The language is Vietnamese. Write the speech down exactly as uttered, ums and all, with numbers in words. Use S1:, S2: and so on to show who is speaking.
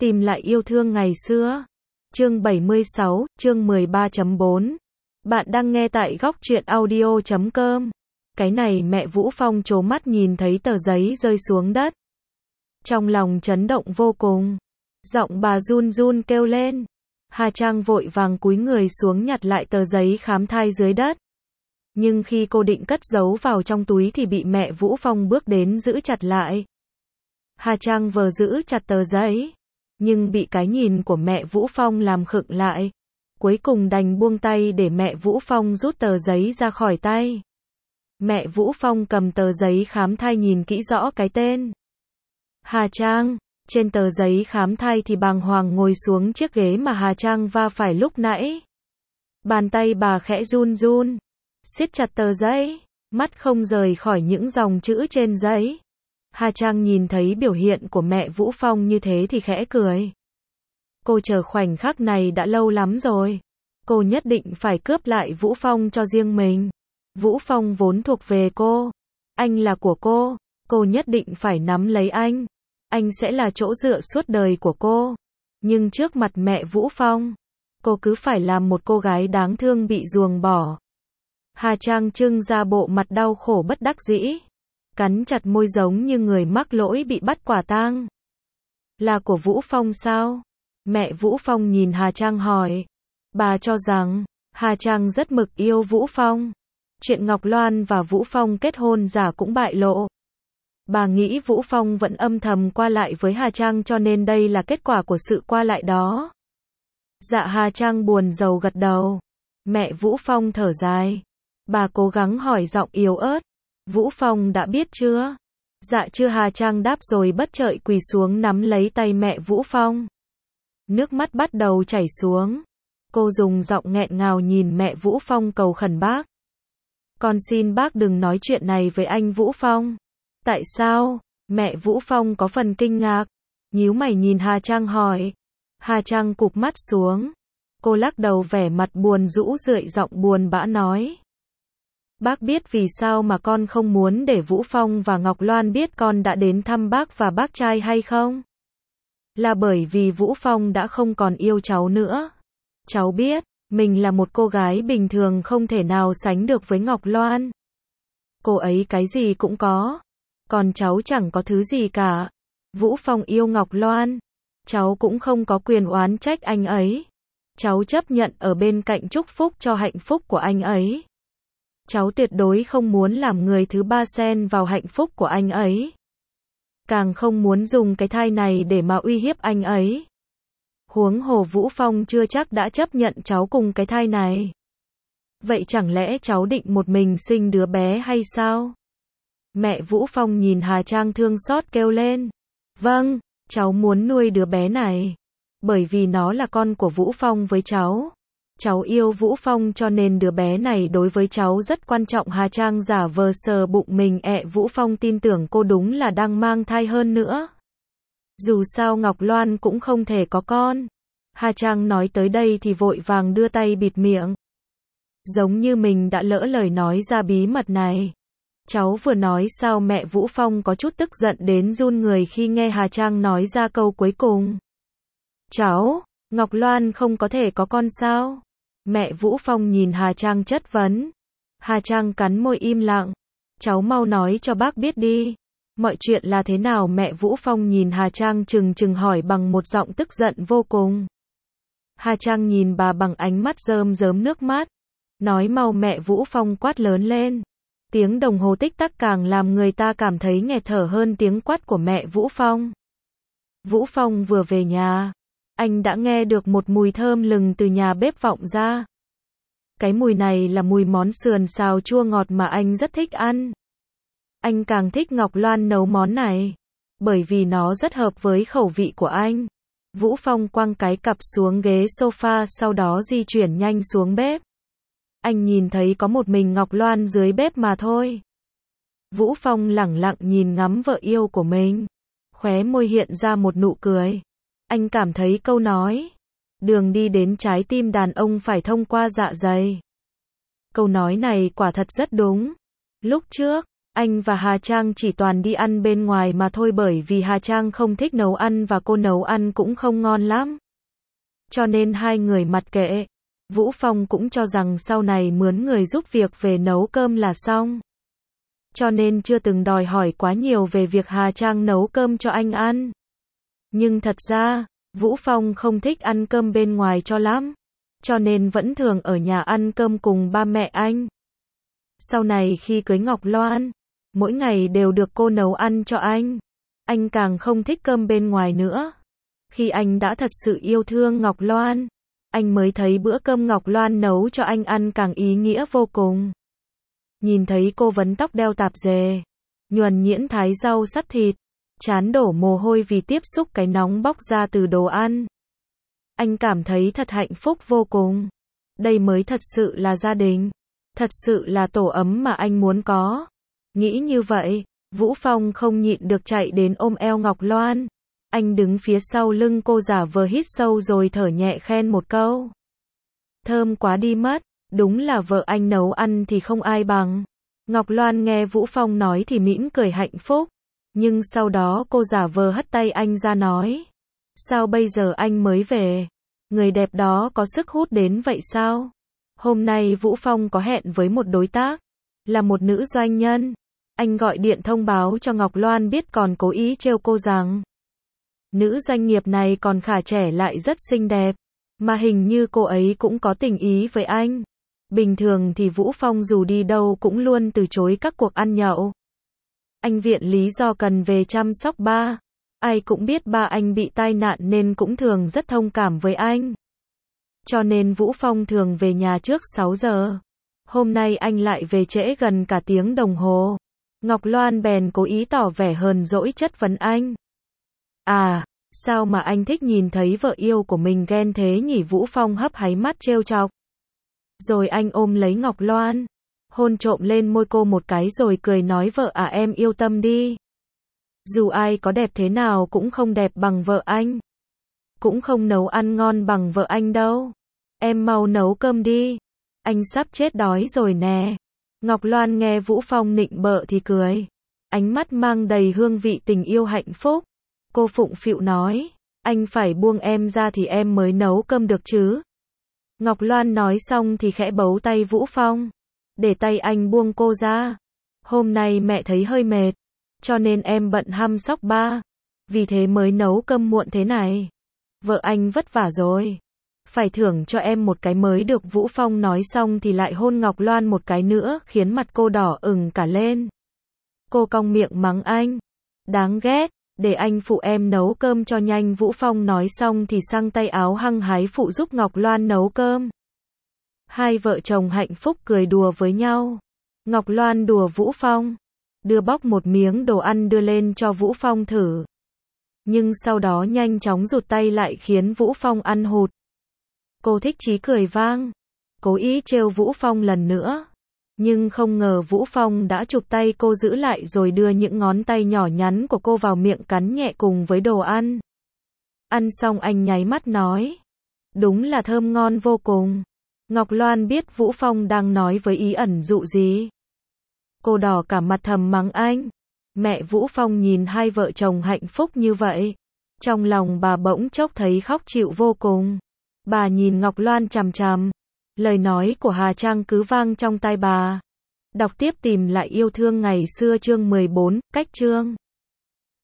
S1: Tìm lại yêu thương ngày xưa. Chương bảy mươi sáu, chương mười ba chấm bốn. Bạn đang nghe tại góc truyện audio chấm com. Cái này mẹ Vũ Phong trố mắt nhìn thấy tờ giấy rơi xuống đất. Trong lòng chấn động vô cùng. Giọng bà run run kêu lên. Hà Trang vội vàng cúi người xuống nhặt lại tờ giấy khám thai dưới đất. Nhưng khi cô định cất giấu vào trong túi thì bị mẹ Vũ Phong bước đến giữ chặt lại. Hà Trang vờ giữ chặt tờ giấy, nhưng bị cái nhìn của mẹ Vũ Phong làm khựng lại. Cuối cùng đành buông tay để mẹ Vũ Phong rút tờ giấy ra khỏi tay. Mẹ Vũ Phong cầm tờ giấy khám thai nhìn kỹ rõ cái tên. Hà Trang. Trên tờ giấy khám thai thì bàng hoàng ngồi xuống chiếc ghế mà Hà Trang va phải lúc nãy. Bàn tay bà khẽ run run, siết chặt tờ giấy, mắt không rời khỏi những dòng chữ trên giấy. Hà Trang nhìn thấy biểu hiện của mẹ Vũ Phong như thế thì khẽ cười. Cô chờ khoảnh khắc này đã lâu lắm rồi. Cô nhất định phải cướp lại Vũ Phong cho riêng mình. Vũ Phong vốn thuộc về cô. Anh là của cô. Cô nhất định phải nắm lấy anh. Anh sẽ là chỗ dựa suốt đời của cô. Nhưng trước mặt mẹ Vũ Phong, cô cứ phải làm một cô gái đáng thương bị ruồng bỏ. Hà Trang trưng ra bộ mặt đau khổ bất đắc dĩ, cắn chặt môi giống như người mắc lỗi bị bắt quả tang. Là của Vũ Phong sao? Mẹ Vũ Phong nhìn Hà Trang hỏi. Bà cho rằng Hà Trang rất mực yêu Vũ Phong. Chuyện Ngọc Loan và Vũ Phong kết hôn giả cũng bại lộ. Bà nghĩ Vũ Phong vẫn âm thầm qua lại với Hà Trang cho nên đây là kết quả của sự qua lại đó. Dạ. Hà Trang buồn rầu gật đầu. Mẹ Vũ Phong thở dài. Bà cố gắng hỏi giọng yếu ớt. Vũ Phong đã biết chưa? Dạ chưa. Hà Trang đáp rồi bất chợt quỳ xuống nắm lấy tay mẹ Vũ Phong. Nước mắt bắt đầu chảy xuống. Cô dùng giọng nghẹn ngào nhìn mẹ Vũ Phong cầu khẩn bác. Con xin bác đừng nói chuyện này với anh Vũ Phong. Tại sao? Mẹ Vũ Phong có phần kinh ngạc. Nhíu mày nhìn Hà Trang hỏi. Hà Trang cụp mắt xuống. Cô lắc đầu vẻ mặt buồn rũ rượi giọng buồn bã nói. Bác biết vì sao mà con không muốn để Vũ Phong và Ngọc Loan biết con đã đến thăm bác và bác trai hay không? Là bởi vì Vũ Phong đã không còn yêu cháu nữa. Cháu biết, mình là một cô gái bình thường không thể nào sánh được với Ngọc Loan. Cô ấy cái gì cũng có. Còn cháu chẳng có thứ gì cả. Vũ Phong yêu Ngọc Loan. Cháu cũng không có quyền oán trách anh ấy. Cháu chấp nhận ở bên cạnh chúc phúc cho hạnh phúc của anh ấy. Cháu tuyệt đối không muốn làm người thứ ba xen vào hạnh phúc của anh ấy. Càng không muốn dùng cái thai này để mà uy hiếp anh ấy. Huống hồ Vũ Phong chưa chắc đã chấp nhận cháu cùng cái thai này. Vậy chẳng lẽ cháu định một mình sinh đứa bé hay sao? Mẹ Vũ Phong nhìn Hà Trang thương xót kêu lên. Vâng, cháu muốn nuôi đứa bé này. Bởi vì nó là con của Vũ Phong với cháu. Cháu yêu Vũ Phong cho nên đứa bé này đối với cháu rất quan trọng. Hà Trang giả vờ sờ bụng mình. Ẹ Vũ Phong tin tưởng cô đúng là đang mang thai hơn nữa. Dù sao Ngọc Loan cũng không thể có con. Hà Trang nói tới đây thì vội vàng đưa tay bịt miệng. Giống như mình đã lỡ lời nói ra bí mật này. Cháu vừa nói sao? Mẹ Vũ Phong có chút tức giận đến run người khi nghe Hà Trang nói ra câu cuối cùng. Cháu, Ngọc Loan không có thể có con sao? Mẹ Vũ Phong nhìn Hà Trang chất vấn. Hà Trang cắn môi im lặng. Cháu mau nói cho bác biết đi. Mọi chuyện là thế nào? Mẹ Vũ Phong nhìn Hà Trang trừng trừng hỏi bằng một giọng tức giận vô cùng. Hà Trang nhìn bà bằng ánh mắt rơm rớm nước mắt. Nói mau. Mẹ Vũ Phong quát lớn lên. Tiếng đồng hồ tích tắc càng làm người ta cảm thấy nghẹt thở hơn tiếng quát của mẹ Vũ Phong. Vũ Phong vừa về nhà. Anh đã nghe được một mùi thơm lừng từ nhà bếp vọng ra. Cái mùi này là mùi món sườn xào chua ngọt mà anh rất thích ăn. Anh càng thích Ngọc Loan nấu món này. Bởi vì nó rất hợp với khẩu vị của anh. Vũ Phong quăng cái cặp xuống ghế sofa sau đó di chuyển nhanh xuống bếp. Anh nhìn thấy có một mình Ngọc Loan dưới bếp mà thôi. Vũ Phong lẳng lặng nhìn ngắm vợ yêu của mình. Khóe môi hiện ra một nụ cười. Anh cảm thấy câu nói. Đường đi đến trái tim đàn ông phải thông qua dạ dày. Câu nói này quả thật rất đúng. Lúc trước, Anh và Hà Trang chỉ toàn đi ăn bên ngoài mà thôi, bởi vì Hà Trang không thích nấu ăn và cô nấu ăn cũng không ngon lắm. Cho nên hai người mặc kệ. Vũ Phong cũng cho rằng sau này mướn người giúp việc về nấu cơm là xong. Cho nên chưa từng đòi hỏi quá nhiều về việc Hà Trang nấu cơm cho anh ăn. Nhưng thật ra, Vũ Phong không thích ăn cơm bên ngoài cho lắm. Cho nên vẫn thường ở nhà ăn cơm cùng ba mẹ anh. Sau này khi cưới Ngọc Loan, mỗi ngày đều được cô nấu ăn cho anh. Anh càng không thích cơm bên ngoài nữa. Khi anh đã thật sự yêu thương Ngọc Loan, anh mới thấy bữa cơm Ngọc Loan nấu cho anh ăn càng ý nghĩa vô cùng. Nhìn thấy cô vấn tóc đeo tạp dề, nhuần nhuyễn thái rau sắt thịt, trán đổ mồ hôi vì tiếp xúc cái nóng bốc ra từ đồ ăn. Anh cảm thấy thật hạnh phúc vô cùng. Đây mới thật sự là gia đình. Thật sự là tổ ấm mà anh muốn có. Nghĩ như vậy, Vũ Phong không nhịn được chạy đến ôm eo Ngọc Loan. Anh đứng phía sau lưng cô giả vờ hít sâu rồi thở nhẹ khen một câu. Thơm quá đi mất, đúng là vợ anh nấu ăn thì không ai bằng. Ngọc Loan nghe Vũ Phong nói thì mỉm cười hạnh phúc. Nhưng sau đó cô giả vờ hất tay anh ra nói. Sao bây giờ anh mới về? Người đẹp đó có sức hút đến vậy sao? Hôm nay Vũ Phong có hẹn với một đối tác, là một nữ doanh nhân. Anh gọi điện thông báo cho Ngọc Loan biết, còn cố ý trêu cô rằng nữ doanh nghiệp này còn khá trẻ lại rất xinh đẹp, mà hình như cô ấy cũng có tình ý với anh. Bình thường thì Vũ Phong dù đi đâu cũng luôn từ chối các cuộc ăn nhậu. Anh viện lý do cần về chăm sóc ba. Ai cũng biết ba anh bị tai nạn nên cũng thường rất thông cảm với anh. Cho nên Vũ Phong thường về nhà trước sáu giờ. Hôm nay anh lại về trễ gần cả tiếng đồng hồ. Ngọc Loan bèn cố ý tỏ vẻ hờn dỗi chất vấn anh. À, sao mà anh thích nhìn thấy vợ yêu của mình ghen thế nhỉ? Vũ Phong hấp háy mắt trêu chọc. Rồi anh ôm lấy Ngọc Loan, hôn trộm lên môi cô một cái rồi cười nói, vợ à, em yêu tâm đi. Dù ai có đẹp thế nào cũng không đẹp bằng vợ anh. Cũng không nấu ăn ngon bằng vợ anh đâu. Em mau nấu cơm đi. Anh sắp chết đói rồi nè. Ngọc Loan nghe Vũ Phong nịnh bợ thì cười. Ánh mắt mang đầy hương vị tình yêu hạnh phúc. Cô phụng phịu nói. Anh phải buông em ra thì em mới nấu cơm được chứ. Ngọc Loan nói xong thì khẽ bấu tay Vũ Phong. Để tay anh buông cô ra. Hôm nay mẹ thấy hơi mệt. Cho nên em bận hăm sóc ba. Vì thế mới nấu cơm muộn thế này. Vợ anh vất vả rồi. Phải thưởng cho em một cái mới được. Vũ Phong nói xong thì lại hôn Ngọc Loan một cái nữa, khiến mặt cô đỏ ửng cả lên. Cô cong miệng mắng anh. Đáng ghét, để anh phụ em nấu cơm cho nhanh. Vũ Phong nói xong thì sang tay áo hăng hái phụ giúp Ngọc Loan nấu cơm. Hai vợ chồng hạnh phúc cười đùa với nhau. Ngọc Loan đùa Vũ Phong. Đưa bóc một miếng đồ ăn đưa lên cho Vũ Phong thử. Nhưng sau đó nhanh chóng rụt tay lại khiến Vũ Phong ăn hụt. Cô thích chí cười vang. Cố ý trêu Vũ Phong lần nữa. Nhưng không ngờ Vũ Phong đã chụp tay cô giữ lại rồi đưa những ngón tay nhỏ nhắn của cô vào miệng cắn nhẹ cùng với đồ ăn. Ăn xong anh nháy mắt nói. Đúng là thơm ngon vô cùng. Ngọc Loan biết Vũ Phong đang nói với ý ẩn dụ gì. Cô đỏ cả mặt thầm mắng anh. Mẹ Vũ Phong nhìn hai vợ chồng hạnh phúc như vậy. Trong lòng bà bỗng chốc thấy khó chịu vô cùng. Bà nhìn Ngọc Loan chằm chằm. Lời nói của Hà Trang cứ vang trong tai bà. Đọc tiếp Tìm lại yêu thương ngày xưa chương mười bốn, cách chương.